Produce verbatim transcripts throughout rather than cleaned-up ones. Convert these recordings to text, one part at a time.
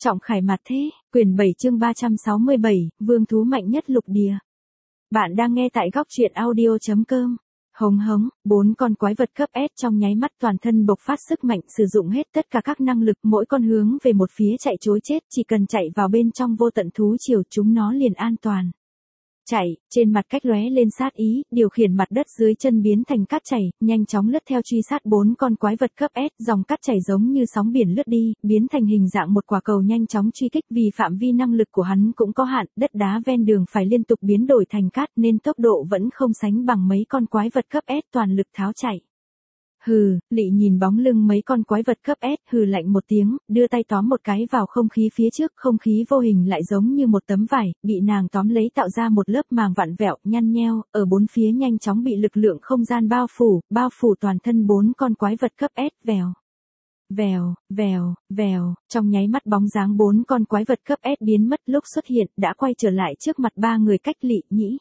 Trọng khải mặt thế, quyển bảy chương ba trăm sáu mươi bảy, vương thú mạnh nhất lục địa. Bạn đang nghe tại góc truyện audio chấm com. Hống hống, bốn con quái vật cấp S trong nháy mắt toàn thân bộc phát sức mạnh, sử dụng hết tất cả các năng lực, mỗi con hướng về một phía chạy trối chết, chỉ cần chạy vào bên trong vô tận thú triều chúng nó liền an toàn. Chạy, trên mặt cách lóe lên sát ý, điều khiển mặt đất dưới chân biến thành cát chảy, nhanh chóng lướt theo truy sát bốn con quái vật cấp S, dòng cát chảy giống như sóng biển lướt đi, biến thành hình dạng một quả cầu nhanh chóng truy kích, vì phạm vi năng lực của hắn cũng có hạn, đất đá ven đường phải liên tục biến đổi thành cát nên tốc độ vẫn không sánh bằng mấy con quái vật cấp S toàn lực tháo chạy. Hừ, Lị nhìn bóng lưng mấy con quái vật cấp S, hừ lạnh một tiếng, đưa tay tóm một cái vào không khí phía trước, không khí vô hình lại giống như một tấm vải, bị nàng tóm lấy tạo ra một lớp màng vặn vẹo, nhăn nheo, ở bốn phía nhanh chóng bị lực lượng không gian bao phủ, bao phủ toàn thân bốn con quái vật cấp S, vèo. Vèo, vèo, vèo, trong nháy mắt bóng dáng bốn con quái vật cấp S biến mất, lúc xuất hiện, đã quay trở lại trước mặt ba người cách Lị Nhĩ.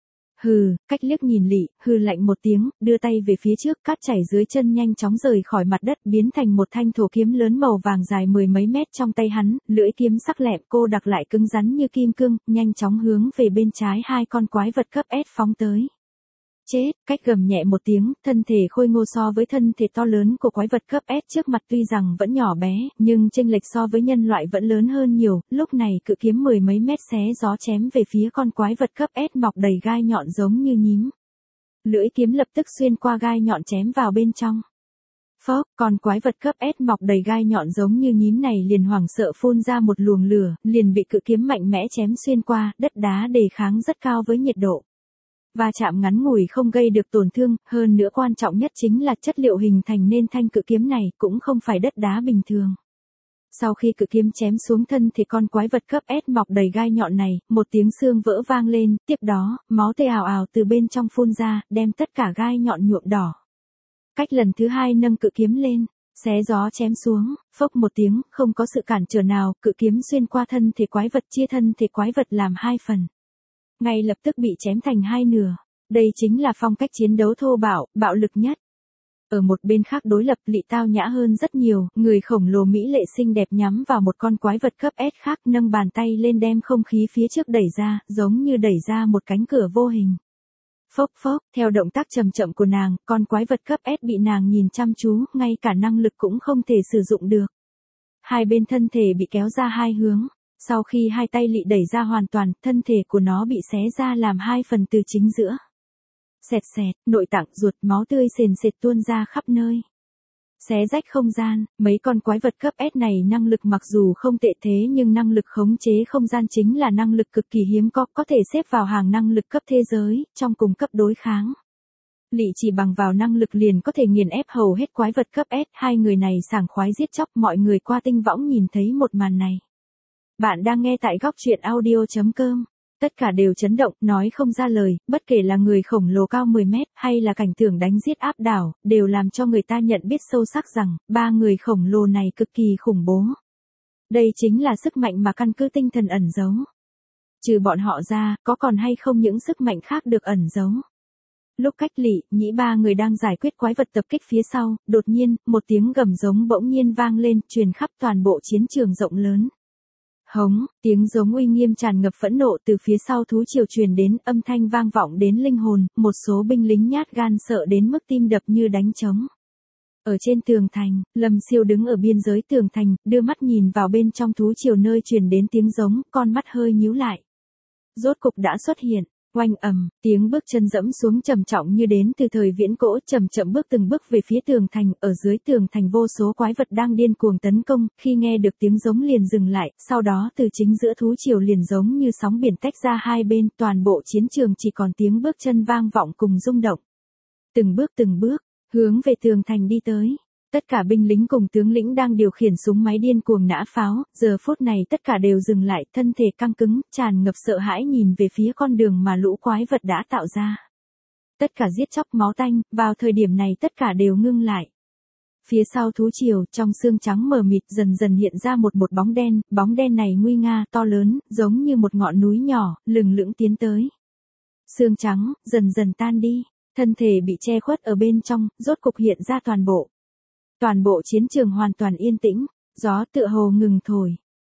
Hừ, cách liếc nhìn Lị, hừ lạnh một tiếng, đưa tay về phía trước, cát chảy dưới chân nhanh chóng rời khỏi mặt đất, biến thành một thanh thổ kiếm lớn màu vàng dài mười mấy mét trong tay hắn, lưỡi kiếm sắc lẹm cô đặc lại cứng rắn như kim cương, nhanh chóng hướng về bên trái hai con quái vật cấp S phóng tới. Chết, cách gầm nhẹ một tiếng, thân thể khôi ngô so với thân thể to lớn của quái vật cấp S trước mặt tuy rằng vẫn nhỏ bé, nhưng chênh lệch so với nhân loại vẫn lớn hơn nhiều, lúc này cự kiếm mười mấy mét xé gió chém về phía con quái vật cấp S mọc đầy gai nhọn giống như nhím. Lưỡi kiếm lập tức xuyên qua gai nhọn chém vào bên trong. Phốc, con quái vật cấp S mọc đầy gai nhọn giống như nhím này liền hoảng sợ phun ra một luồng lửa, liền bị cự kiếm mạnh mẽ chém xuyên qua, đất đá đề kháng rất cao với nhiệt độ. Va chạm ngắn ngủi không gây được tổn thương, hơn nữa quan trọng nhất chính là chất liệu hình thành nên thanh cự kiếm này cũng không phải đất đá bình thường. Sau khi cự kiếm chém xuống thân thì con quái vật cấp S mọc đầy gai nhọn này, một tiếng xương vỡ vang lên, tiếp đó, máu tươi ào ào từ bên trong phun ra, đem tất cả gai nhọn nhuộm đỏ. Cách lần thứ hai nâng cự kiếm lên, xé gió chém xuống, phốc một tiếng, không có sự cản trở nào, cự kiếm xuyên qua thân thể quái vật, chia thân thể quái vật làm hai phần. Ngay lập tức bị chém thành hai nửa. Đây chính là phong cách chiến đấu thô bạo, bạo lực nhất. Ở một bên khác đối lập, Lị tao nhã hơn rất nhiều, người khổng lồ mỹ lệ xinh đẹp nhắm vào một con quái vật cấp S khác, nâng bàn tay lên đem không khí phía trước đẩy ra, giống như đẩy ra một cánh cửa vô hình. Phốc phốc, theo động tác chậm chậm của nàng, con quái vật cấp S bị nàng nhìn chăm chú, ngay cả năng lực cũng không thể sử dụng được. Hai bên thân thể bị kéo ra hai hướng. Sau khi hai tay Lị đẩy ra hoàn toàn, thân thể của nó bị xé ra làm hai phần từ chính giữa. Xẹt xẹt, nội tạng, ruột, máu tươi sền sệt tuôn ra khắp nơi. Xé rách không gian, mấy con quái vật cấp S này năng lực mặc dù không tệ thế nhưng năng lực khống chế không gian chính là năng lực cực kỳ hiếm có, có thể xếp vào hàng năng lực cấp thế giới, trong cùng cấp đối kháng. Lị chỉ bằng vào năng lực liền có thể nghiền ép hầu hết quái vật cấp S, hai người này sảng khoái giết chóc, mọi người qua tinh võng nhìn thấy một màn này. Bạn đang nghe tại góc truyện audio chấm com. Tất cả đều chấn động, nói không ra lời, bất kể là người khổng lồ cao mười mét, hay là cảnh tượng đánh giết áp đảo, đều làm cho người ta nhận biết sâu sắc rằng, ba người khổng lồ này cực kỳ khủng bố. Đây chính là sức mạnh mà căn cứ tinh thần ẩn giấu. Trừ bọn họ ra, có còn hay không những sức mạnh khác được ẩn giấu. Lúc cách Lị, Nhĩ ba người đang giải quyết quái vật tập kích phía sau, đột nhiên, một tiếng gầm giống bỗng nhiên vang lên, truyền khắp toàn bộ chiến trường rộng lớn. Hống, tiếng giống uy nghiêm tràn ngập phẫn nộ từ phía sau thú triều truyền đến, âm thanh vang vọng đến linh hồn, một số binh lính nhát gan sợ đến mức tim đập như đánh trống. Ở trên tường thành, Lâm Siêu đứng ở biên giới tường thành, đưa mắt nhìn vào bên trong thú triều nơi truyền đến tiếng giống, con mắt hơi nhíu lại. Rốt cục đã xuất hiện. Oanh ầm, tiếng bước chân dẫm xuống trầm trọng như đến từ thời viễn cổ, chậm chậm bước từng bước về phía tường thành, ở dưới tường thành vô số quái vật đang điên cuồng tấn công, khi nghe được tiếng giống liền dừng lại, sau đó từ chính giữa thú triều liền giống như sóng biển tách ra hai bên, toàn bộ chiến trường chỉ còn tiếng bước chân vang vọng cùng rung động. Từng bước từng bước, hướng về tường thành đi tới. Tất cả binh lính cùng tướng lĩnh đang điều khiển súng máy điên cuồng nã pháo, giờ phút này tất cả đều dừng lại, thân thể căng cứng, tràn ngập sợ hãi nhìn về phía con đường mà lũ quái vật đã tạo ra. Tất cả giết chóc máu tanh, vào thời điểm này tất cả đều ngưng lại. Phía sau thú triều, trong xương trắng mờ mịt dần dần hiện ra một một bóng đen, bóng đen này nguy nga, to lớn, giống như một ngọn núi nhỏ, lừng lững tiến tới. Xương trắng, dần dần tan đi, thân thể bị che khuất ở bên trong, rốt cục hiện ra toàn bộ. Toàn bộ chiến trường hoàn toàn yên tĩnh, gió tựa hồ ngừng thổi.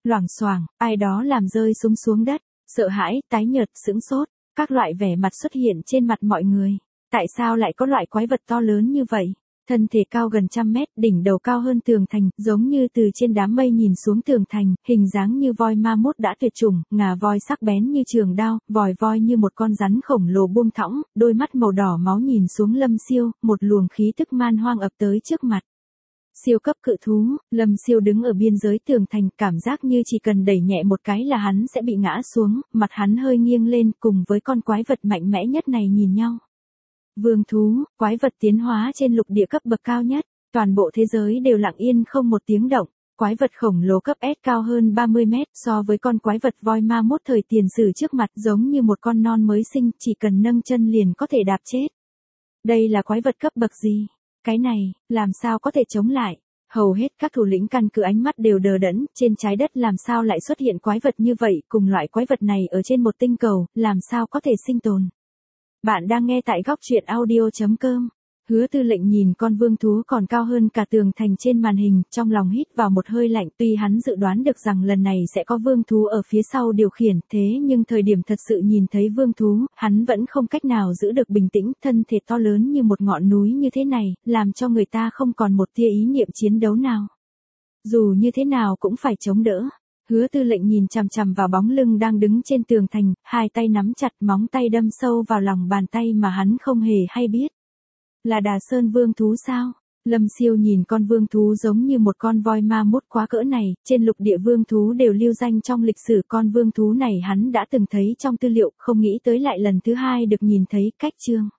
Loảng xoảng, ai đó làm rơi súng xuống đất, sợ hãi, tái nhợt, sững sốt, các loại vẻ mặt xuất hiện trên mặt mọi người. Tại sao lại có loại quái vật to lớn như vậy? Thân thể cao gần trăm mét, đỉnh đầu cao hơn tường thành, giống như từ trên đám mây nhìn xuống tường thành, hình dáng như voi ma mút đã tuyệt chủng, ngà voi sắc bén như trường đao, vòi voi như một con rắn khổng lồ buông thõng, đôi mắt màu đỏ máu nhìn xuống Lâm Siêu, một luồng khí tức man hoang ập tới trước mặt. Siêu cấp cự thú, Lâm Siêu đứng ở biên giới tường thành, cảm giác như chỉ cần đẩy nhẹ một cái là hắn sẽ bị ngã xuống, mặt hắn hơi nghiêng lên cùng với con quái vật mạnh mẽ nhất này nhìn nhau. Vương thú, quái vật tiến hóa trên lục địa cấp bậc cao nhất, toàn bộ thế giới đều lặng yên không một tiếng động. Quái vật khổng lồ cấp S cao hơn ba mươi mét so với con quái vật voi ma mốt thời tiền sử trước mặt giống như một con non mới sinh, chỉ cần nâng chân liền có thể đạp chết. Đây là quái vật cấp bậc gì? Cái này, làm sao có thể chống lại? Hầu hết các thủ lĩnh căn cứ ánh mắt đều đờ đẫn, trên trái đất làm sao lại xuất hiện quái vật như vậy, cùng loại quái vật này ở trên một tinh cầu, làm sao có thể sinh tồn? Bạn đang nghe tại góc truyện audio chấm com. Hứa Tư Lệnh nhìn con vương thú còn cao hơn cả tường thành trên màn hình, trong lòng hít vào một hơi lạnh, tuy hắn dự đoán được rằng lần này sẽ có vương thú ở phía sau điều khiển, thế nhưng thời điểm thật sự nhìn thấy vương thú, hắn vẫn không cách nào giữ được bình tĩnh, thân thể to lớn như một ngọn núi như thế này, làm cho người ta không còn một tia ý niệm chiến đấu nào. Dù như thế nào cũng phải chống đỡ. Hứa Tư Lệnh nhìn chằm chằm vào bóng lưng đang đứng trên tường thành, hai tay nắm chặt, móng tay đâm sâu vào lòng bàn tay mà hắn không hề hay biết. Là Đà Sơn vương thú sao? Lâm Siêu nhìn con vương thú giống như một con voi ma mút quá cỡ này, trên lục địa vương thú đều lưu danh trong lịch sử, con vương thú này hắn đã từng thấy trong tư liệu, không nghĩ tới lại lần thứ hai được nhìn thấy. Cách chương.